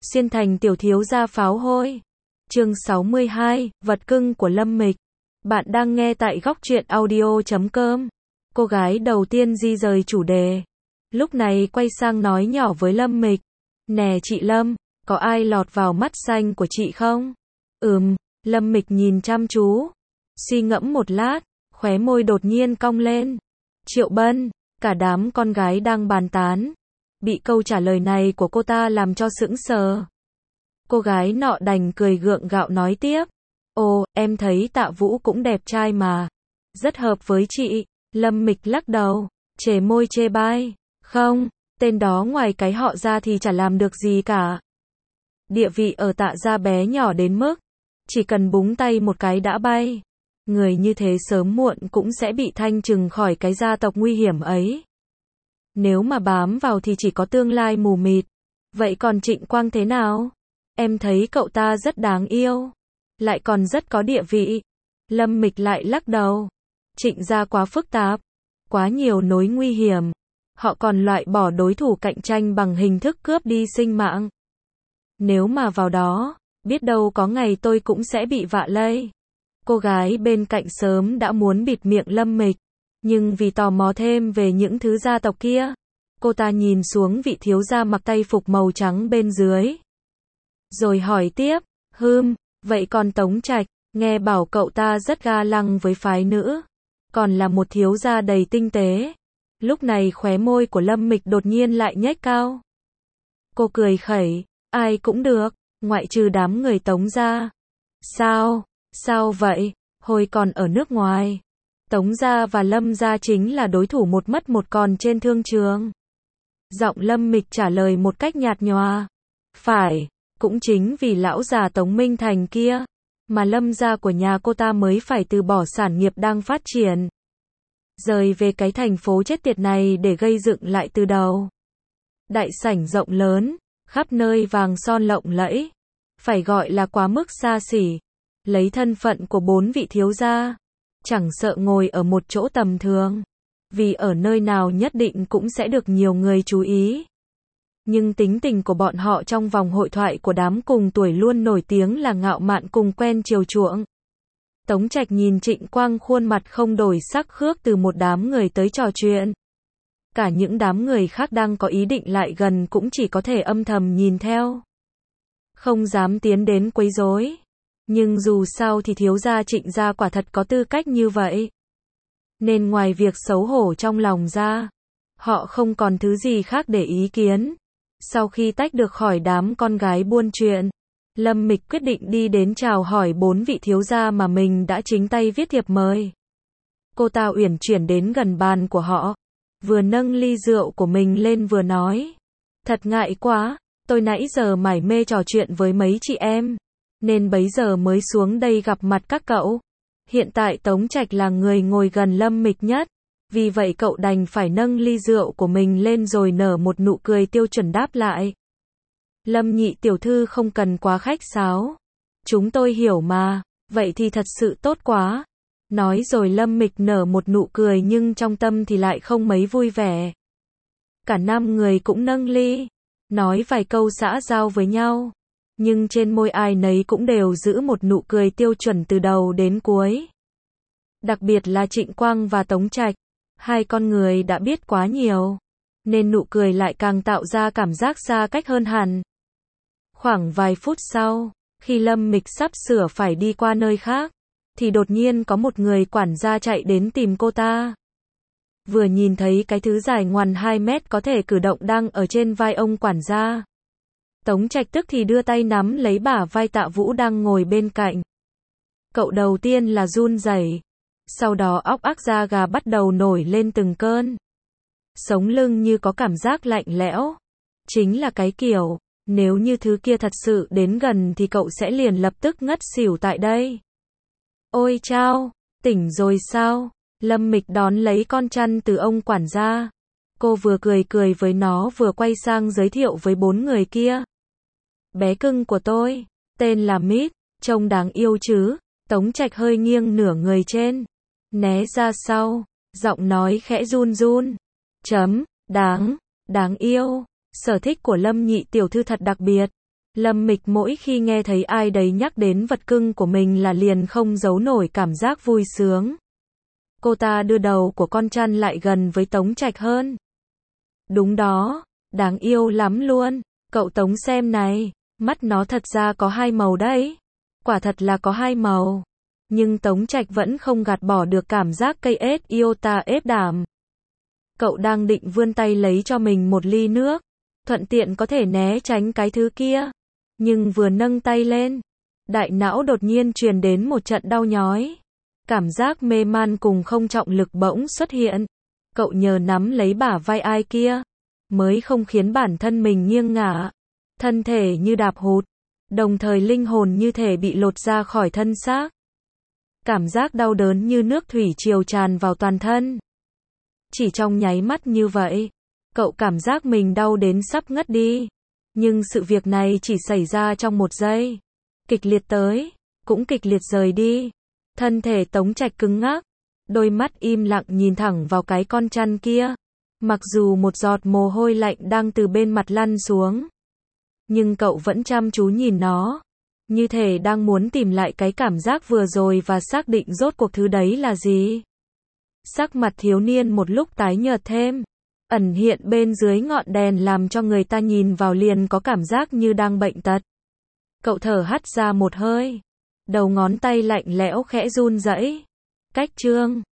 Xuyên thành tiểu thiếu gia pháo hôi. Chương 62, vật cưng của Lâm Mịch. Bạn đang nghe tại góc truyện audio.com. Cô gái đầu tiên di rời chủ đề. Lúc này quay sang nói nhỏ với Lâm Mịch. Nè chị Lâm, có ai lọt vào mắt xanh của chị không? Lâm Mịch nhìn chăm chú. Suy ngẫm một lát, khóe môi đột nhiên cong lên. Triệu Bân, cả đám con gái đang bàn tán. Bị câu trả lời này của cô ta làm cho sững sờ. Cô gái nọ đành cười gượng gạo nói tiếp. Ồ, em thấy Tạ Vũ cũng đẹp trai mà. Rất hợp với chị. Lâm Mịch lắc đầu, chề môi chê bai. Không, tên đó ngoài cái họ ra thì chả làm được gì cả. Địa vị ở Tạ gia bé nhỏ đến mức chỉ cần búng tay một cái đã bay. Người như thế sớm muộn cũng sẽ bị thanh trừng khỏi cái gia tộc nguy hiểm ấy. Nếu mà bám vào thì chỉ có tương lai mù mịt. Vậy còn Trịnh Quang thế nào? Em thấy cậu ta rất đáng yêu. Lại còn rất có địa vị. Lâm Mịch lại lắc đầu. Trịnh gia quá phức tạp. Quá nhiều nối nguy hiểm. Họ còn loại bỏ đối thủ cạnh tranh bằng hình thức cướp đi sinh mạng. Nếu mà vào đó, biết đâu có ngày tôi cũng sẽ bị vạ lây. Cô gái bên cạnh sớm đã muốn bịt miệng Lâm Mịch. Nhưng vì tò mò thêm về những thứ gia tộc kia, cô ta nhìn xuống vị thiếu gia mặc tây phục màu trắng bên dưới. Rồi hỏi tiếp, vậy còn Tống Trạch, nghe bảo cậu ta rất ga lăng với phái nữ, còn là một thiếu gia đầy tinh tế. Lúc này khóe môi của Lâm Mịch đột nhiên lại nhếch cao. Cô cười khẩy, ai cũng được, ngoại trừ đám người Tống gia. Sao vậy? Hồi còn ở nước ngoài, Tống gia và Lâm gia chính là đối thủ một mất một còn trên thương trường. Giọng Lâm Mịch trả lời một cách nhạt nhòa. Phải, cũng chính vì lão già Tống Minh Thành kia, mà Lâm gia của nhà cô ta mới phải từ bỏ sản nghiệp đang phát triển. Rời về cái thành phố chết tiệt này để gây dựng lại từ đầu. Đại sảnh rộng lớn, khắp nơi vàng son lộng lẫy. Phải gọi là quá mức xa xỉ. Lấy thân phận của 4 vị thiếu gia, chẳng sợ ngồi ở một chỗ tầm thường, vì ở nơi nào nhất định cũng sẽ được nhiều người chú ý. Nhưng tính tình của bọn họ trong vòng hội thoại của đám cùng tuổi luôn nổi tiếng là ngạo mạn cùng quen chiều chuộng. Tống Trạch nhìn Trịnh Quang khuôn mặt không đổi sắc khước từ một đám người tới trò chuyện. Cả những đám người khác đang có ý định lại gần cũng chỉ có thể âm thầm nhìn theo. Không dám tiến đến quấy rối. Nhưng dù sao thì thiếu gia Trịnh gia quả thật có tư cách như vậy. Nên ngoài việc xấu hổ trong lòng ra, họ không còn thứ gì khác để ý kiến. Sau khi tách được khỏi đám con gái buôn chuyện, Lâm Mịch quyết định đi đến chào hỏi 4 vị thiếu gia mà mình đã chính tay viết thiệp mời. Cô ta uyển chuyển đến gần bàn của họ, vừa nâng ly rượu của mình lên vừa nói. Thật ngại quá, tôi nãy giờ mải mê trò chuyện với mấy chị em, nên bấy giờ mới xuống đây gặp mặt các cậu. Hiện tại Tống Trạch là người ngồi gần Lâm Mịch nhất, vì vậy cậu đành phải nâng ly rượu của mình lên rồi nở một nụ cười tiêu chuẩn đáp lại. Lâm nhị tiểu thư không cần quá khách sáo. Chúng tôi hiểu mà, vậy thì thật sự tốt quá. Nói rồi Lâm Mịch nở một nụ cười nhưng trong tâm thì lại không mấy vui vẻ. Cả 5 người cũng nâng ly, nói vài câu xã giao với nhau. Nhưng trên môi ai nấy cũng đều giữ một nụ cười tiêu chuẩn từ đầu đến cuối. Đặc biệt là Trịnh Quang và Tống Trạch, hai con người đã biết quá nhiều, nên nụ cười lại càng tạo ra cảm giác xa cách hơn hẳn. Khoảng vài phút sau, khi Lâm Mịch sắp sửa phải đi qua nơi khác, thì đột nhiên có một người quản gia chạy đến tìm cô ta. Vừa nhìn thấy cái thứ dài ngoằn 2 mét có thể cử động đang ở trên vai ông quản gia, Tống Trạch tức thì đưa tay nắm lấy bả vai Tạ Vũ đang ngồi bên cạnh. Cậu đầu tiên là run rẩy, sau đó óc óc da gà bắt đầu nổi lên từng cơn. Sống lưng như có cảm giác lạnh lẽo. Chính là cái kiểu, nếu như thứ kia thật sự đến gần thì cậu sẽ liền lập tức ngất xỉu tại đây. Ôi chao, tỉnh rồi sao? Lâm Mịch đón lấy con chăn từ ông quản gia. Cô vừa cười với nó vừa quay sang giới thiệu với 4 người kia. Bé cưng của tôi, tên là Mít, trông đáng yêu chứ? Tống Trạch hơi nghiêng nửa người trên, né ra sau, giọng nói khẽ run run. Đáng yêu. Sở thích của Lâm nhị tiểu thư thật đặc biệt. Lâm Mịch mỗi khi nghe thấy ai đấy nhắc đến vật cưng của mình là liền không giấu nổi cảm giác vui sướng. Cô ta đưa đầu của con chăn lại gần với Tống Trạch hơn. Đúng đó, đáng yêu lắm luôn. Cậu Tống xem này, mắt nó thật ra có 2 màu đấy. Quả thật là có 2 màu. Nhưng Tống Trạch vẫn không gạt bỏ được cảm giác cây ết iota ép đảm. Cậu đang định vươn tay lấy cho mình một ly nước, thuận tiện có thể né tránh cái thứ kia. Nhưng vừa nâng tay lên, đại não đột nhiên truyền đến một trận đau nhói. Cảm giác mê man cùng không trọng lực bỗng xuất hiện. Cậu nhờ nắm lấy bả vai ai kia, mới không khiến bản thân mình nghiêng ngả. Thân thể như đạp hụt, đồng thời linh hồn như thể bị lột ra khỏi thân xác. Cảm giác đau đớn như nước thủy triều tràn vào toàn thân. Chỉ trong nháy mắt như vậy, cậu cảm giác mình đau đến sắp ngất đi. Nhưng sự việc này chỉ xảy ra trong 1 giây. Kịch liệt tới, cũng kịch liệt rời đi. Thân thể Tống Trạch cứng ngắc, đôi mắt im lặng nhìn thẳng vào cái con chăn kia. Mặc dù một giọt mồ hôi lạnh đang từ bên mặt lăn xuống, nhưng cậu vẫn chăm chú nhìn nó, như thể đang muốn tìm lại cái cảm giác vừa rồi và xác định rốt cuộc thứ đấy là gì. Sắc mặt thiếu niên một lúc tái nhợt thêm, ẩn hiện bên dưới ngọn đèn làm cho người ta nhìn vào liền có cảm giác như đang bệnh tật. Cậu thở hắt ra một hơi, đầu ngón tay lạnh lẽo khẽ run rẩy. Cách chương